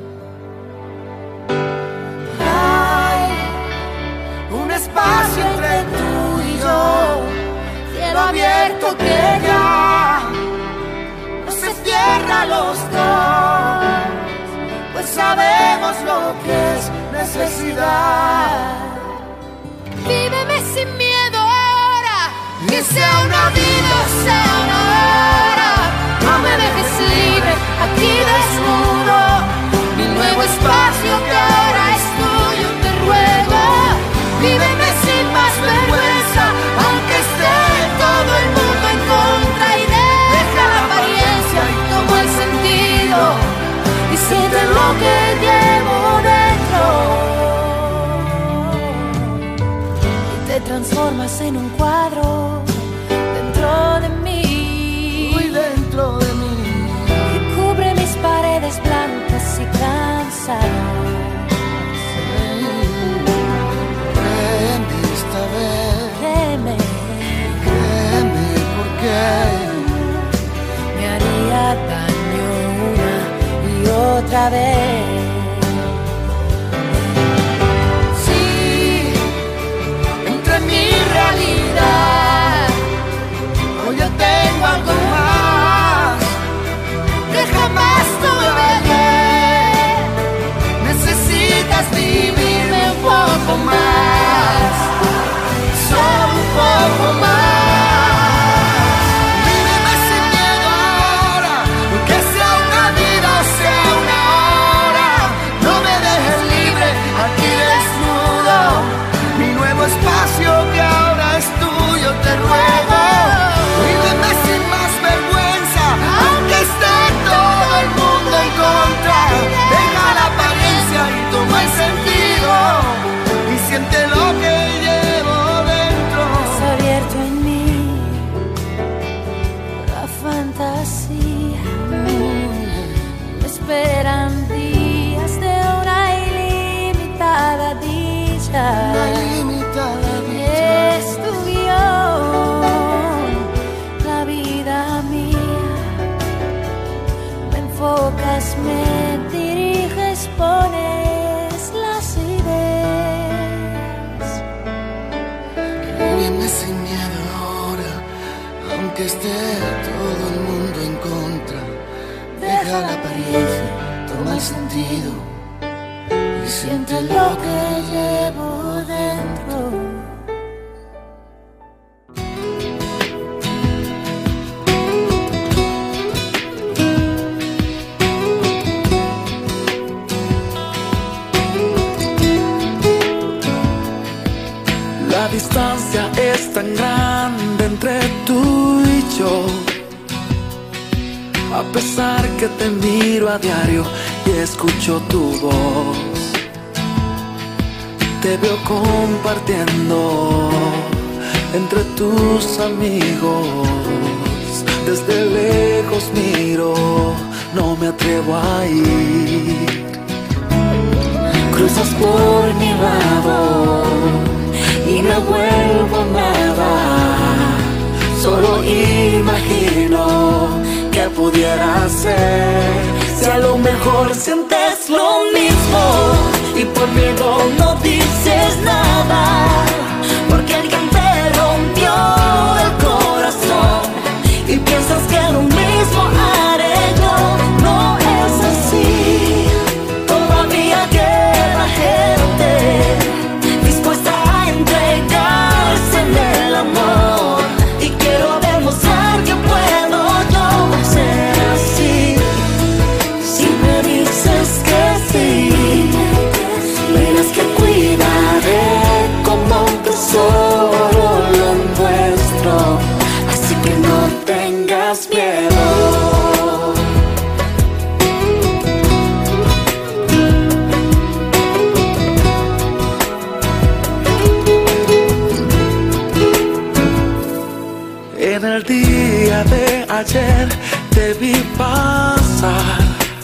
Un espacio entre tú y yo, cielo abierto que ya no se cierra a los dos, pues sabemos lo que es necesidad. Víveme sin miedo ahora, que sea una vida o sea una hora. No me dejes libre, aquí desnudo, mi nuevo espacio que ahora es tuyo, te ruego. Víveme sin más vergüenza, aunque esté todo el mundo en contra, y deja la apariencia, toma el sentido y siente lo que llevo dentro. Y te transformas en un cuadro dentro de mí, muy dentro de mí, que cubre mis paredes blancas y caen. otra vez. Sí, entre mi realidad, hoy yo tengo algo más que jamás tuve ayer. Necesitas vivirme un poco más, solo un poco más. Espacio que ahora es tuyo, te ruego. Víveme sin más vergüenza, aunque esté todo el mundo en contra. Deja la apariencia y toma el sentido, y siente lo que llevo dentro. Has abierto en mí la fantasía. Me esperan días de una ilimitada dicha. Es tu guión, la vida mía. Me enfocas, me diriges, pones las ideas. Que vienes sin miedo ahora, aunque esté todo el mundo en contra. Deja la apariencia, toma el sentido y siente lo que llevo dentro. La distancia es tan grande entre tú y yo, a pesar que te miro a diario y escucho tu voz. Te veo compartiendo entre tus amigos. Desde lejos miro, no me atrevo a ir. Cruzas por mi lado y me vuelvo nada. Solo imagino que pudiera ser. Si a lo mejor sientes lo mismo y por miedo no dices nada, porque alguien te rompió el corazón y piensas que lo mismo haré yo. No es así, todavía queda gente dispuesta a entregarse en el amor, y quiero demostrar que puedo yo ser así. Si me dices que sí, verás que cuidaré como un tesoro lo nuestro, así que no tengas miedo. En el día de ayer te vi pasar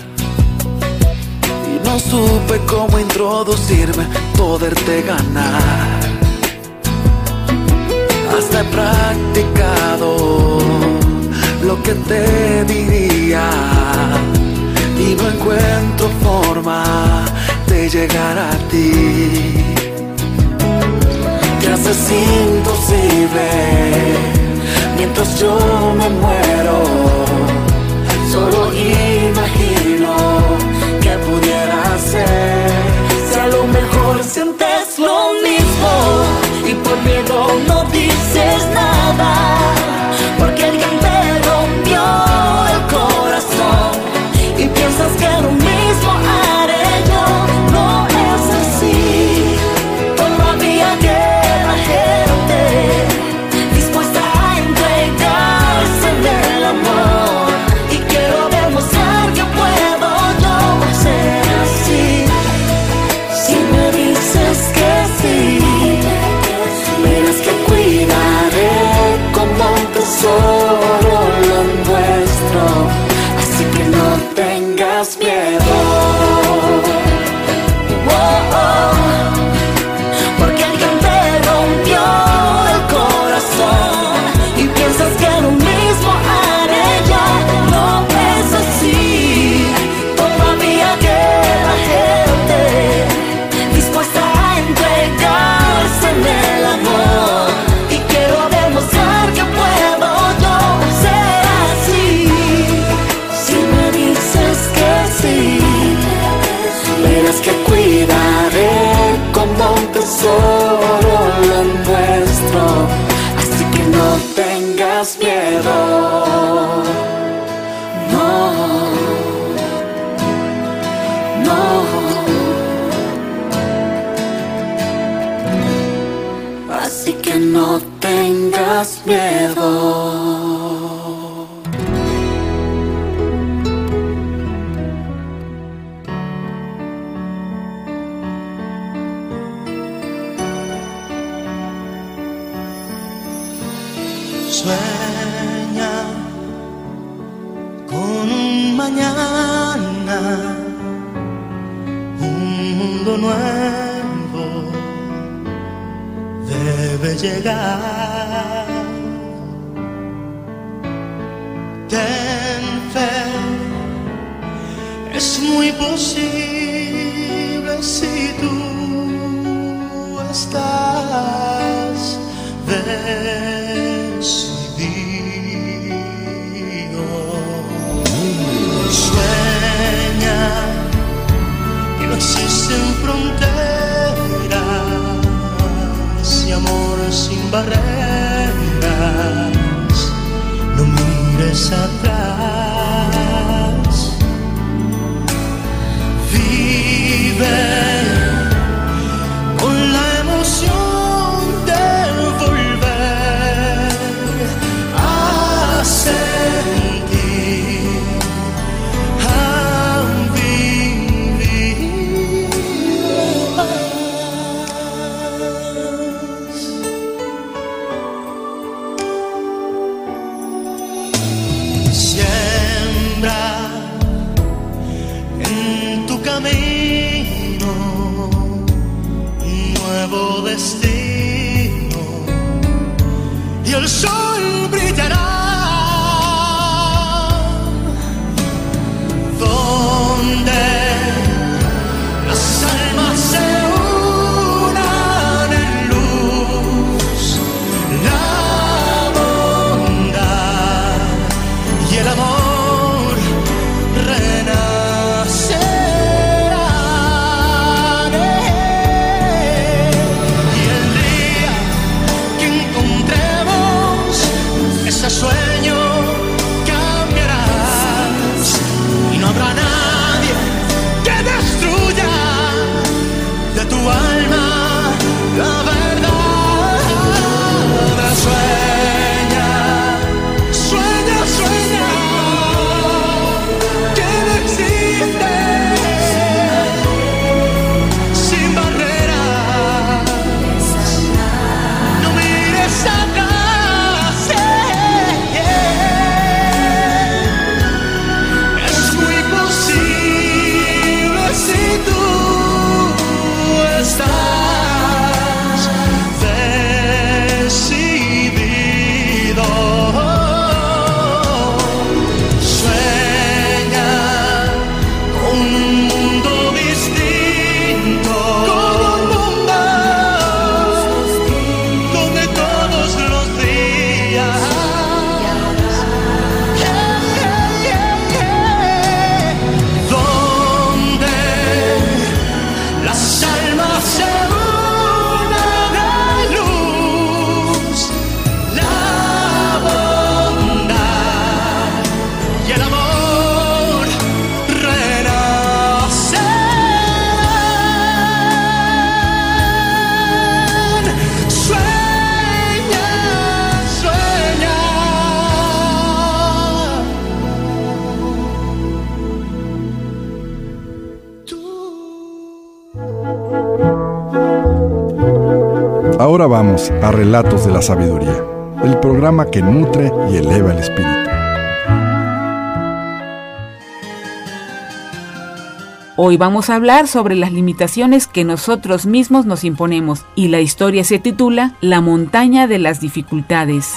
y no supe cómo introducirme, poderte ganar. Hasta he practicado lo que te diría y no encuentro forma de llegar a ti. Te haces imposible mientras yo me muero. Solo imagino que pudiera ser. Si a lo mejor sientes lo mismo y por miedo no dices nada, porque alguien te rompió el corazón y piensas que lo mismo haré yo. No es así, todavía queda gente dispuesta a entregarse en el amor, y quiero demostrar que puedo yo ser así. Si me dices que sí, verás que cuidaré como un tesoro lo nuestro, así que no tengas miedo. Oh, oh, porque alguien te rompió el corazón y piensas que lo mismo haré yo. No es así, todavía que tengas miedo. No, no. Así que no tengas miedo. Sueña con un mañana, un mundo nuevo debe llegar. Ten fe, es muy posible si tú estás decidido. Sueña que no existen fronteras y amor sin barreras. No mires atrás. Vive con la emoción de volver a sentir, a vivir más. Siembra en tu camino un nuevo destino y el sol brillará donde las almas se unan en luz, la bondad y el amor renacerán. Y el día que encontremos ese sueño cambiarás y no habrá nadie que destruya de tu alma la verdad. Sueña, sueña, sueña que no existe sin barreras. No mires atrás. Es muy posible si tú estás decidido. Sueña con un mundo distinto, con un mundo donde todos los días donde las almas se unan en luz, la bondad y el amor renacerán. Sueña, sueña. Ahora vamos a Relatos de la Sabiduría, el programa que nutre y eleva el espíritu. Hoy vamos a hablar sobre las limitaciones que nosotros mismos nos imponemos y la historia se titula La montaña de las dificultades.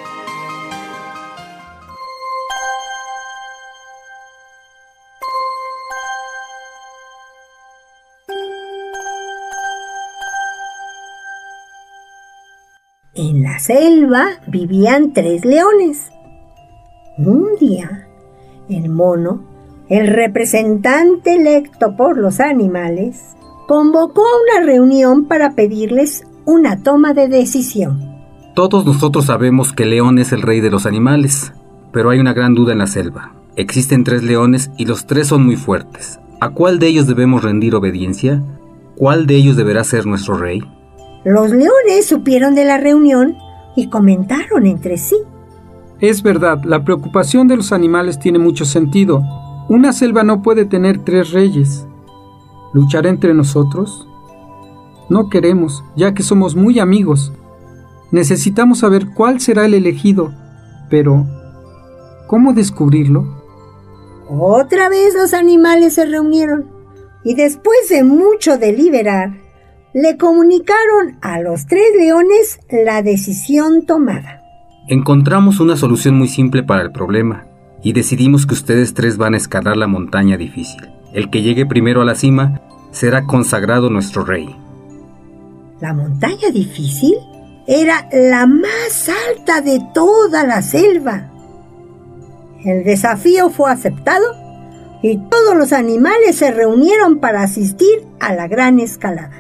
En la selva vivían tres leones. Un día, el mono, el representante electo por los animales, convocó a una reunión para pedirles una toma de decisión. Todos nosotros sabemos que el león es el rey de los animales, pero hay una gran duda en la selva. Existen tres leones y los tres son muy fuertes. ¿A cuál de ellos debemos rendir obediencia? ¿Cuál de ellos deberá ser nuestro rey? Los leones supieron de la reunión y comentaron entre sí. Es verdad, la preocupación de los animales tiene mucho sentido. Una selva no puede tener tres reyes. ¿Luchar entre nosotros? No queremos, ya que somos muy amigos. Necesitamos saber cuál será el elegido, pero ¿cómo descubrirlo? Otra vez los animales se reunieron y después de mucho deliberar, le comunicaron a los tres leones la decisión tomada. Encontramos una solución muy simple para el problema y decidimos que ustedes tres van a escalar la montaña difícil. El que llegue primero a la cima será consagrado nuestro rey. La montaña difícil era la más alta de toda la selva. El desafío fue aceptado y todos los animales se reunieron para asistir a la gran escalada.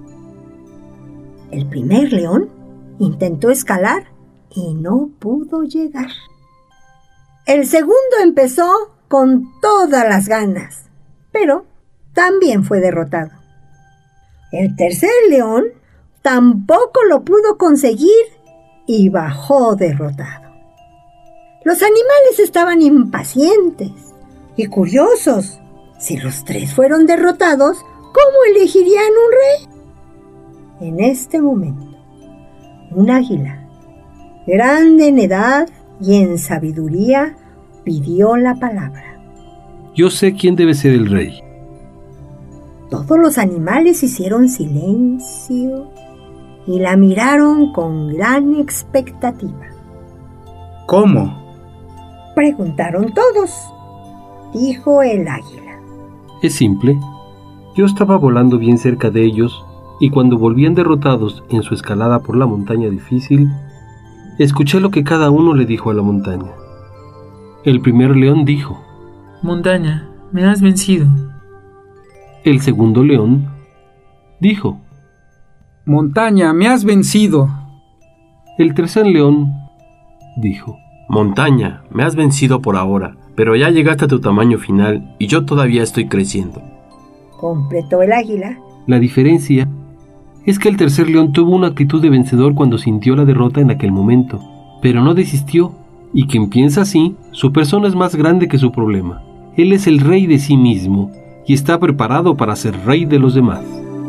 El primer león intentó escalar y no pudo llegar. El segundo empezó con todas las ganas, pero también fue derrotado. El tercer león tampoco lo pudo conseguir y bajó derrotado. Los animales estaban impacientes y curiosos. Si los tres fueron derrotados, ¿cómo elegirían un rey? En este momento, un águila, grande en edad y en sabiduría, pidió la palabra. Yo sé quién debe ser el rey. Todos los animales hicieron silencio y la miraron con gran expectativa. ¿Cómo? Preguntaron todos. Dijo el águila. Es simple. Yo estaba volando bien cerca de ellos y cuando volvían derrotados en su escalada por la montaña difícil, escuché lo que cada uno le dijo a la montaña. El primer león dijo: Montaña, me has vencido. El segundo león dijo: Montaña, me has vencido. El tercer león dijo: Montaña, me has vencido por ahora, pero ya llegaste a tu tamaño final y yo todavía estoy creciendo. Completó el águila. La diferencia es que el tercer león tuvo una actitud de vencedor cuando sintió la derrota en aquel momento, pero no desistió, y quien piensa así, su persona es más grande que su problema. Él es el rey de sí mismo y está preparado para ser rey de los demás.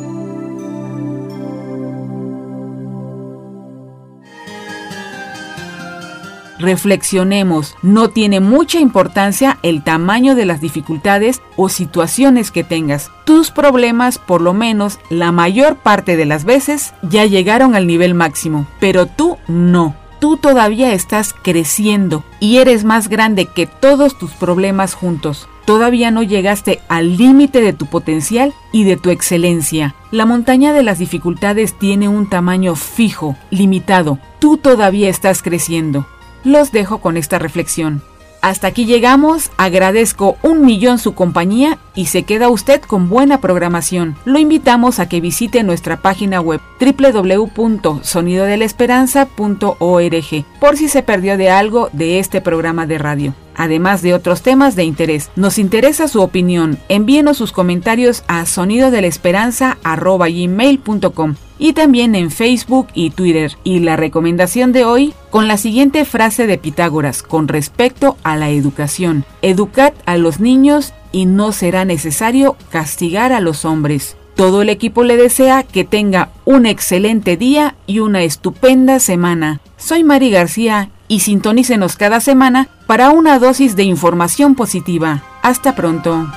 Reflexionemos, no tiene mucha importancia el tamaño de las dificultades o situaciones que tengas. Tus problemas, por lo menos la mayor parte de las veces, ya llegaron al nivel máximo, pero tú no. Tú todavía estás creciendo y eres más grande que todos tus problemas juntos. Todavía no llegaste al límite de tu potencial y de tu excelencia. La montaña de las dificultades tiene un tamaño fijo, limitado. Tú todavía estás creciendo. Los dejo con esta reflexión. Hasta aquí llegamos, agradezco un millón su compañía y se queda usted con buena programación. Lo invitamos a que visite nuestra página web doble u doble u doble u punto sonido de la esperanza punto org por si se perdió de algo de este programa de radio. Además de otros temas de interés, nos interesa su opinión. Envíenos sus comentarios a sonido de la esperanza arroba gmail punto com y también en Facebook y Twitter. Y la recomendación de hoy con la siguiente frase de Pitágoras con respecto a la educación: educad a los niños y no será necesario castigar a los hombres. Todo el equipo le desea que tenga un excelente día y una estupenda semana. Soy Mari García y sintonícenos cada semana para una dosis de información positiva. Hasta pronto.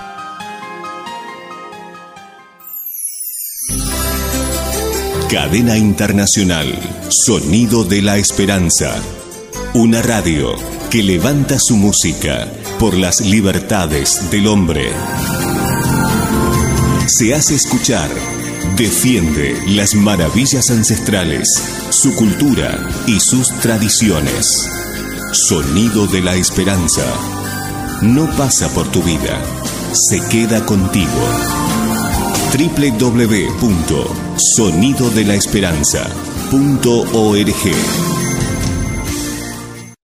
Cadena Internacional, Sonido de la Esperanza. Una radio que levanta su música por las libertades del hombre. Se hace escuchar, defiende las maravillas ancestrales, su cultura y sus tradiciones. Sonido de la Esperanza. No pasa por tu vida, se queda contigo. doble u doble u doble u punto sonido de la esperanza punto org